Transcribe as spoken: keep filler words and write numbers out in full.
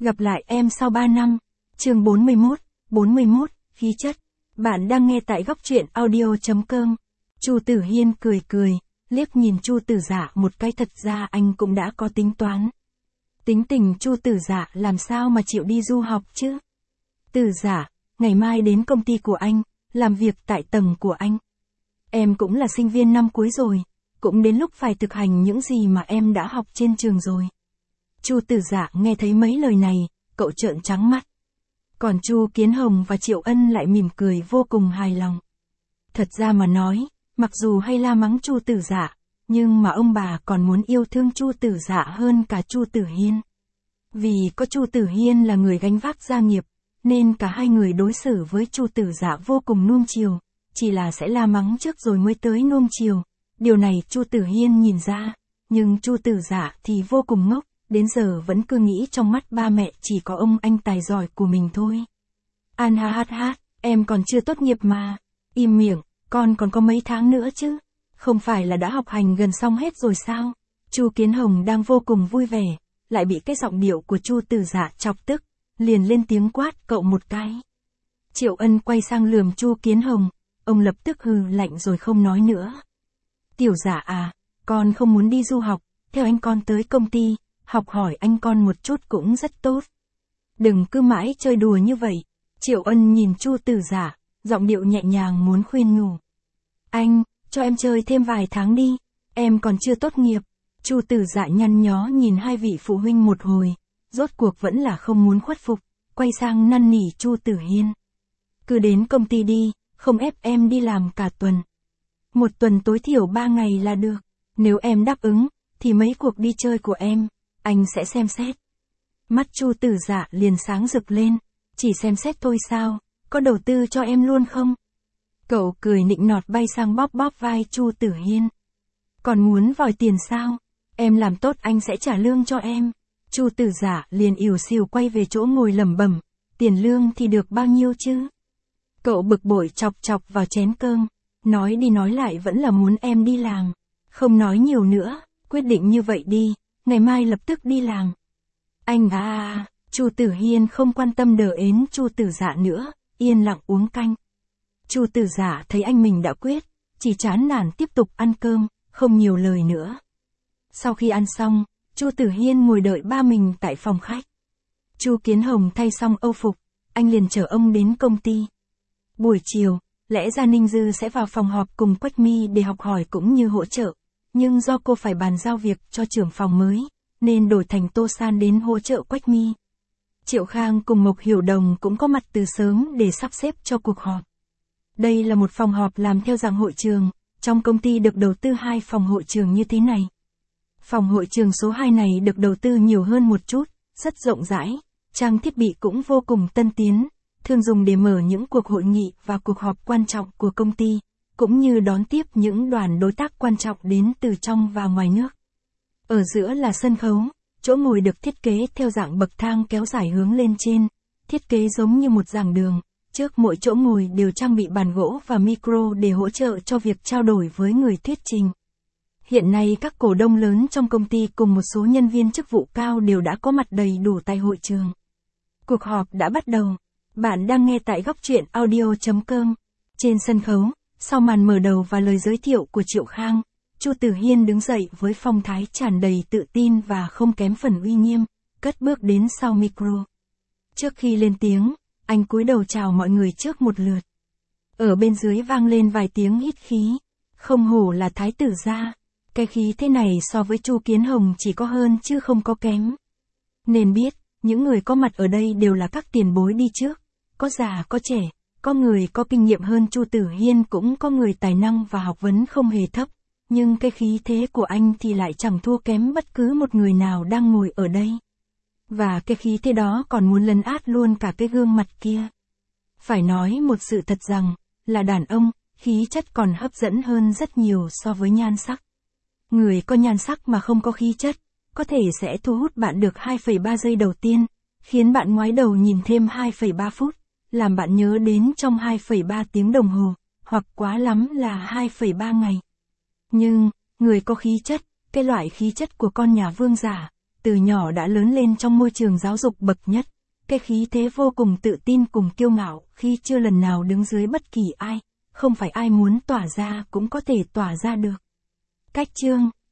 Gặp lại em sau ba năm. Chương bốn mươi mốt, bốn mươi mốt, khí chất. Bạn đang nghe tại góc truyện audio chấm com. Chu Tử Hiên cười cười, liếc nhìn Chu Tử Dạ một cái, thật ra anh cũng đã có tính toán. Tính tình Chu Tử Dạ làm sao mà chịu đi du học chứ? Tử Dạ, ngày mai đến công ty của anh, làm việc tại tầng của anh. Em cũng là sinh viên năm cuối rồi, cũng đến lúc phải thực hành những gì mà em đã học trên trường rồi. Chu Tử Dạ nghe thấy mấy lời này, cậu trợn trắng mắt. Còn Chu Kiến Hồng và Triệu Ân lại mỉm cười vô cùng hài lòng. Thật ra mà nói, mặc dù hay la mắng Chu Tử Dạ, nhưng mà ông bà còn muốn yêu thương Chu Tử Dạ hơn cả Chu Tử Hiên. Vì có Chu Tử Hiên là người gánh vác gia nghiệp, nên cả hai người đối xử với Chu Tử Dạ vô cùng nuông chiều, chỉ là sẽ la mắng trước rồi mới tới nuông chiều. Điều này Chu Tử Hiên nhìn ra, nhưng Chu Tử Dạ thì vô cùng ngốc, đến giờ vẫn cứ nghĩ trong mắt ba mẹ chỉ có ông anh tài giỏi của mình thôi. An ha hát hát, em còn chưa tốt nghiệp mà. Im miệng, con còn có mấy tháng nữa chứ. Không phải là đã học hành gần xong hết rồi sao? Chu Kiến Hồng đang vô cùng vui vẻ, lại bị cái giọng điệu của Chu Tử Dạ chọc tức, liền lên tiếng quát cậu một cái. Triệu Ân quay sang lườm Chu Kiến Hồng, ông lập tức hừ lạnh rồi không nói nữa. Tiểu Dạ à, con không muốn đi du học, theo anh con tới công ty, học hỏi anh con một chút cũng rất tốt. Đừng cứ mãi chơi đùa như vậy. Triệu Ân nhìn Chu Tử Dạ, giọng điệu nhẹ nhàng muốn khuyên nhủ. Anh, cho em chơi thêm vài tháng đi, em còn chưa tốt nghiệp. Chu Tử Dạ nhăn nhó nhìn hai vị phụ huynh một hồi, rốt cuộc vẫn là không muốn khuất phục, quay sang năn nỉ Chu Tử Hiên. Cứ đến công ty đi, không ép em đi làm cả tuần. Một tuần tối thiểu ba ngày là được. Nếu em đáp ứng, thì mấy cuộc đi chơi của em, anh sẽ xem xét. Mắt Chu Tử Dạ liền sáng rực lên, chỉ xem xét thôi sao, có đầu tư cho em luôn không? Cậu cười nịnh nọt bay sang bóp bóp vai Chu Tử Hiên. Còn muốn vòi tiền sao? Em làm tốt anh sẽ trả lương cho em. Chu Tử Dạ liền ỉu xìu quay về chỗ ngồi lẩm bẩm, tiền lương thì được bao nhiêu chứ? Cậu bực bội chọc chọc vào chén cơm, nói đi nói lại vẫn là muốn em đi làm. Không nói nhiều nữa, quyết định như vậy đi, ngày mai lập tức đi làm. Anh à, à, Chu Tử Hiên không quan tâm đờ ến Chu Tử Dạ nữa, yên lặng uống canh. Chu Tử Dạ thấy anh mình đã quyết, chỉ chán nản tiếp tục ăn cơm, không nhiều lời nữa. Sau khi ăn xong, Chu Tử Hiên ngồi đợi ba mình tại phòng khách. Chu Kiến Hồng thay xong âu phục, anh liền chở ông đến công ty. Buổi chiều, lẽ ra Ninh Dư sẽ vào phòng họp cùng Quách Mi để học hỏi cũng như hỗ trợ, nhưng do cô phải bàn giao việc cho trưởng phòng mới, nên đổi thành Tô San đến hỗ trợ Quách Mi. Triệu Khang cùng Mộc Hiểu Đồng cũng có mặt từ sớm để sắp xếp cho cuộc họp. Đây là một phòng họp làm theo dạng hội trường, trong công ty được đầu tư hai phòng hội trường như thế này. Phòng hội trường số hai này được đầu tư nhiều hơn một chút, rất rộng rãi, trang thiết bị cũng vô cùng tân tiến, thường dùng để mở những cuộc hội nghị và cuộc họp quan trọng của công ty, cũng như đón tiếp những đoàn đối tác quan trọng đến từ trong và ngoài nước. Ở giữa là sân khấu, chỗ ngồi được thiết kế theo dạng bậc thang kéo dài hướng lên trên, thiết kế giống như một giảng đường, trước mỗi chỗ ngồi đều trang bị bàn gỗ và micro để hỗ trợ cho việc trao đổi với người thuyết trình. Hiện nay các cổ đông lớn trong công ty cùng một số nhân viên chức vụ cao đều đã có mặt đầy đủ tại hội trường. Cuộc họp đã bắt đầu. Bạn đang nghe tại góc truyện audio chấm com. Trên sân khấu, sau màn mở đầu và lời giới thiệu của Triệu Khang, Chu Tử Hiên đứng dậy với phong thái tràn đầy tự tin và không kém phần uy nghiêm, cất bước đến sau micro. Trước khi lên tiếng, anh cúi đầu chào mọi người trước một lượt. Ở bên dưới vang lên vài tiếng hít khí. Không hổ là thái tử gia, cái khí thế này so với Chu Kiến Hồng chỉ có hơn chứ không có kém. Nên biết, những người có mặt ở đây đều là các tiền bối đi trước, có già có trẻ, có người có kinh nghiệm hơn Chu Tử Hiên, cũng có người tài năng và học vấn không hề thấp, nhưng cái khí thế của anh thì lại chẳng thua kém bất cứ một người nào đang ngồi ở đây. Và cái khí thế đó còn muốn lấn át luôn cả cái gương mặt kia. Phải nói một sự thật rằng, là đàn ông, khí chất còn hấp dẫn hơn rất nhiều so với nhan sắc. Người có nhan sắc mà không có khí chất, có thể sẽ thu hút bạn được hai phẩy ba giây đầu tiên, khiến bạn ngoái đầu nhìn thêm hai phẩy ba phút, làm bạn nhớ đến trong hai phẩy ba tiếng đồng hồ, hoặc quá lắm là hai phẩy ba ngày. Nhưng, người có khí chất, cái loại khí chất của con nhà vương giả, từ nhỏ đã lớn lên trong môi trường giáo dục bậc nhất. Cái khí thế vô cùng tự tin cùng kiêu ngạo khi chưa lần nào đứng dưới bất kỳ ai, không phải ai muốn tỏa ra cũng có thể tỏa ra được. Cách chương